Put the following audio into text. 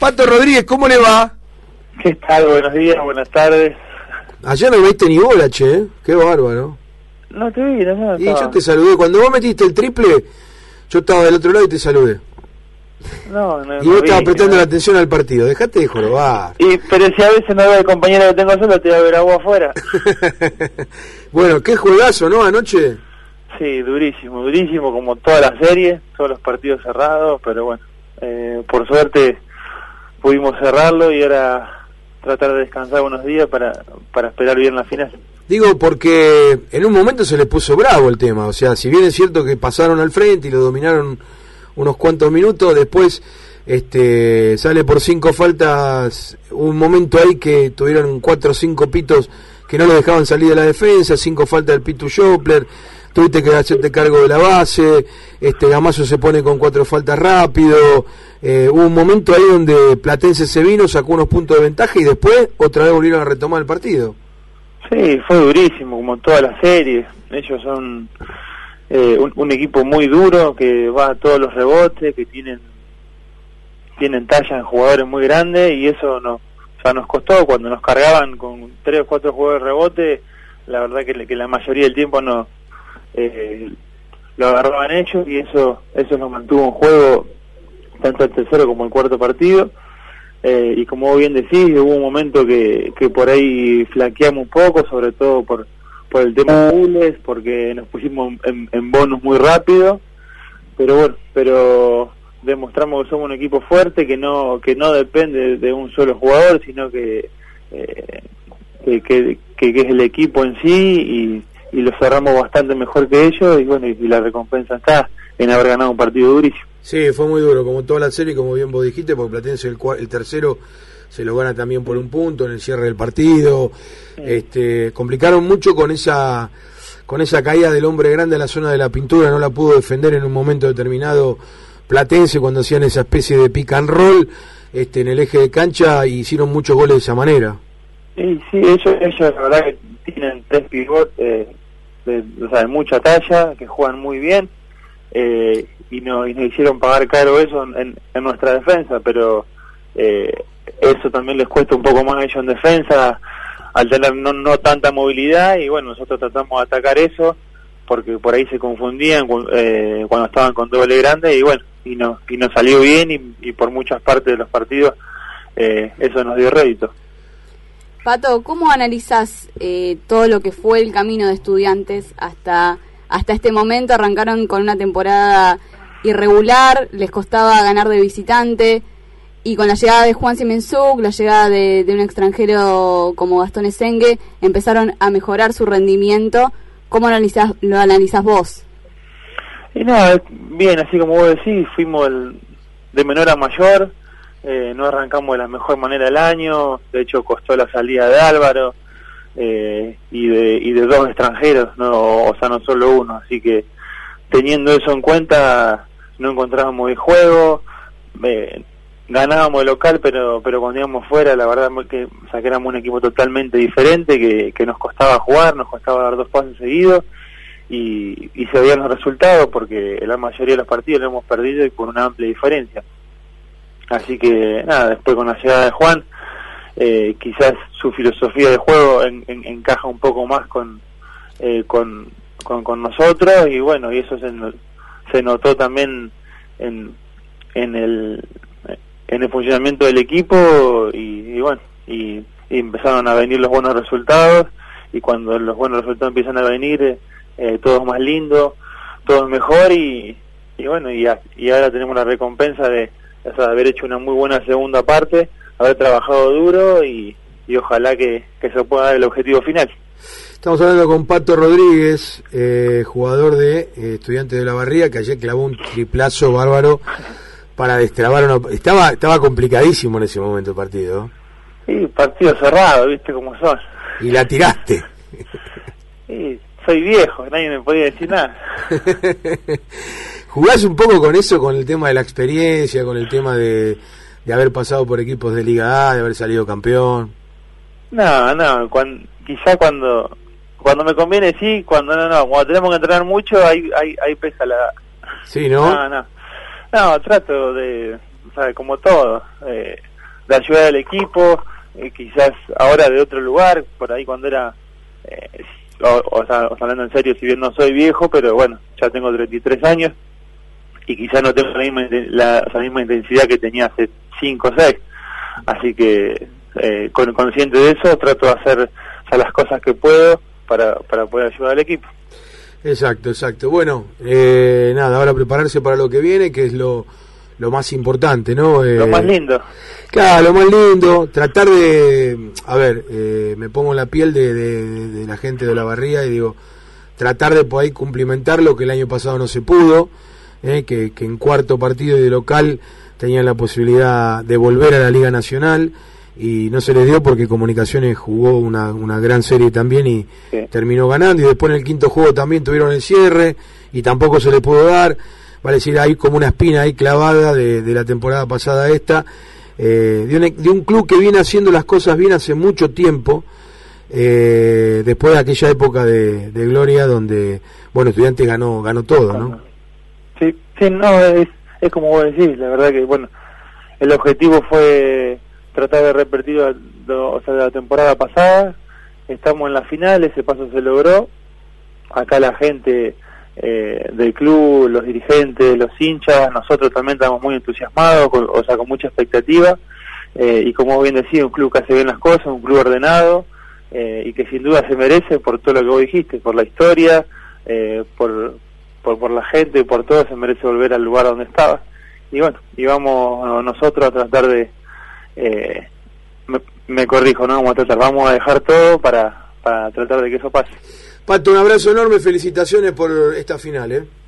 Pato Rodríguez, ¿cómo le va? ¿Qué tal? Buenos días, buenas tardes. Ayer no me viste ni bola, che, qué bárbaro. No te vi, no. Y yo te saludé, cuando vos metiste el triple, yo estaba del otro lado y te saludé. No, y vos estabas prestando la atención al partido, dejate de jorobar. Pero si a veces no veo al compañero que tengo solo, te voy a ver a vos afuera. Bueno, qué juegazo, ¿no? Anoche. Sí, durísimo, como toda la serie, todos los partidos cerrados, pero bueno, por suerte pudimos cerrarlo y ahora tratar de descansar unos días para esperar bien la final. Digo, porque en un momento se le puso bravo el tema, o sea, si bien es cierto que pasaron al frente y lo dominaron unos cuantos minutos, después sale por 5 faltas, un momento ahí que tuvieron 4 o 5 pitos que no lo dejaban salir de la defensa, 5 faltas del Pitu Schopler, tuviste que hacerte cargo de la base, Gamazo se pone con 4 faltas rápido, hubo un momento ahí donde Platense se vino, sacó unos puntos de ventaja y después otra vez volvieron a retomar el partido. Sí, fue durísimo, como toda la serie. Ellos son un equipo muy duro, que va a todos los rebotes, que tienen talla en jugadores muy grandes, y eso nos costó cuando nos cargaban con 3 o 4 jugadores de rebote. La verdad que la mayoría del tiempo no lo agarraban ellos, y eso nos mantuvo en juego tanto el tercero como el cuarto partido. Y como vos bien decís, hubo un momento que por ahí flaqueamos un poco, sobre todo por el tema de Bulles, porque nos pusimos en bonus muy rápido, pero demostramos que somos un equipo fuerte, que no depende de un solo jugador, sino que es el equipo en sí, y lo cerramos bastante mejor que ellos, y bueno, y la recompensa está en haber ganado un partido durísimo. Sí, fue muy duro, como toda la serie, como bien vos dijiste, porque Platense el tercero se lo gana también por un punto en el cierre del partido. Complicaron mucho con esa caída del hombre grande a la zona de la pintura, no la pudo defender en un momento determinado Platense cuando hacían esa especie de pick and roll en el eje de cancha, y hicieron muchos goles de esa manera. Sí, ellos la verdad que tienen 3 pivotes de mucha talla, que juegan muy bien, y nos hicieron pagar caro eso en nuestra defensa, pero eso también les cuesta un poco más a ellos en defensa, al tener no tanta movilidad, y bueno, nosotros tratamos de atacar eso, porque por ahí se confundían cuando estaban con doble grande, y bueno, y nos salió bien, y por muchas partes de los partidos eso nos dio rédito. Pato, ¿cómo analizás todo lo que fue el camino de Estudiantes hasta este momento? Arrancaron con una temporada irregular, les costaba ganar de visitante, y con la llegada de Juan Simensuk, la llegada de un extranjero como Gastón Esengue, empezaron a mejorar su rendimiento. ¿Cómo lo analizás vos? Y nada, bien, así como vos decís, fuimos de menor a mayor, no arrancamos de la mejor manera el año, de hecho costó la salida de Álvaro, y de 2 extranjeros, no solo uno, así que teniendo eso en cuenta no encontrábamos el juego, ganábamos de local, pero cuando íbamos fuera la verdad que éramos un equipo totalmente diferente, que nos costaba jugar, nos costaba dar 2 pases seguidos, y se veían los resultados, porque la mayoría de los partidos lo hemos perdido y por una amplia diferencia. Así que nada, después con la llegada de Juan, quizás su filosofía de juego encaja un poco más con nosotros, y bueno, y eso se notó también en el funcionamiento del equipo, y bueno, y empezaron a venir los buenos resultados, y cuando los buenos resultados empiezan a venir, todo es más lindo, todo es mejor, y bueno, y ahora tenemos la recompensa de haber hecho una muy buena segunda parte, haber trabajado duro, y ojalá que se pueda dar el objetivo final. Estamos hablando con Pato Rodríguez, jugador de Estudiantes de la Barría, que ayer clavó un triplazo bárbaro para destrabar estaba complicadísimo en ese momento el partido. Sí, partido cerrado, viste cómo son. Y la tiraste. Sí, soy viejo, nadie me podía decir nada. ¿Jugás un poco con eso, con el tema de la experiencia, con el tema de haber pasado por equipos de Liga A, de haber salido campeón? No, quizá cuando me conviene sí, cuando no, cuando tenemos que entrenar mucho, ahí pesa la... Sí, ¿no? No, trato de, o sea, como todo, de ayudar al equipo, quizás ahora de otro lugar, por ahí cuando era, o sea, hablando en serio, si bien no soy viejo, pero bueno, ya tengo 33 años, y quizás no tengo la misma intensidad que tenía hace 5 o 6, así que consciente de eso trato de hacer las cosas que puedo para poder ayudar al equipo. Exacto. Bueno, nada, ahora prepararse para lo que viene, que es lo más importante, ¿no? Lo más lindo. Claro, lo más lindo, tratar de, a ver, me pongo en la piel de la gente de Olavarría y digo, tratar de por ahí cumplimentar lo que el año pasado no se pudo, que en cuarto partido de local tenían la posibilidad de volver a la Liga Nacional y no se les dio porque Comunicaciones jugó una gran serie también y sí, terminó ganando, y después en el quinto juego también tuvieron el cierre y tampoco se les pudo dar. Vale decir, hay como una espina ahí clavada de la temporada pasada esta, de un club que viene haciendo las cosas bien hace mucho tiempo, después de aquella época de gloria donde, bueno, Estudiantes ganó todo, ¿no? Sí, no, es como vos decís, la verdad que, bueno, el objetivo fue tratar de repetir o sea, la temporada pasada, estamos en la final, ese paso se logró, acá la gente del club, los dirigentes, los hinchas, nosotros también estamos muy entusiasmados, con mucha expectativa, y como bien decía, un club que hace bien las cosas, un club ordenado, y que sin duda se merece por todo lo que vos dijiste, por la historia, por la gente, por todo, se merece volver al lugar donde estaba. Y bueno, y vamos nosotros a tratar de, me corrijo, ¿no? Vamos a dejar todo para tratar de que eso pase. Pato, un abrazo enorme, felicitaciones por esta final,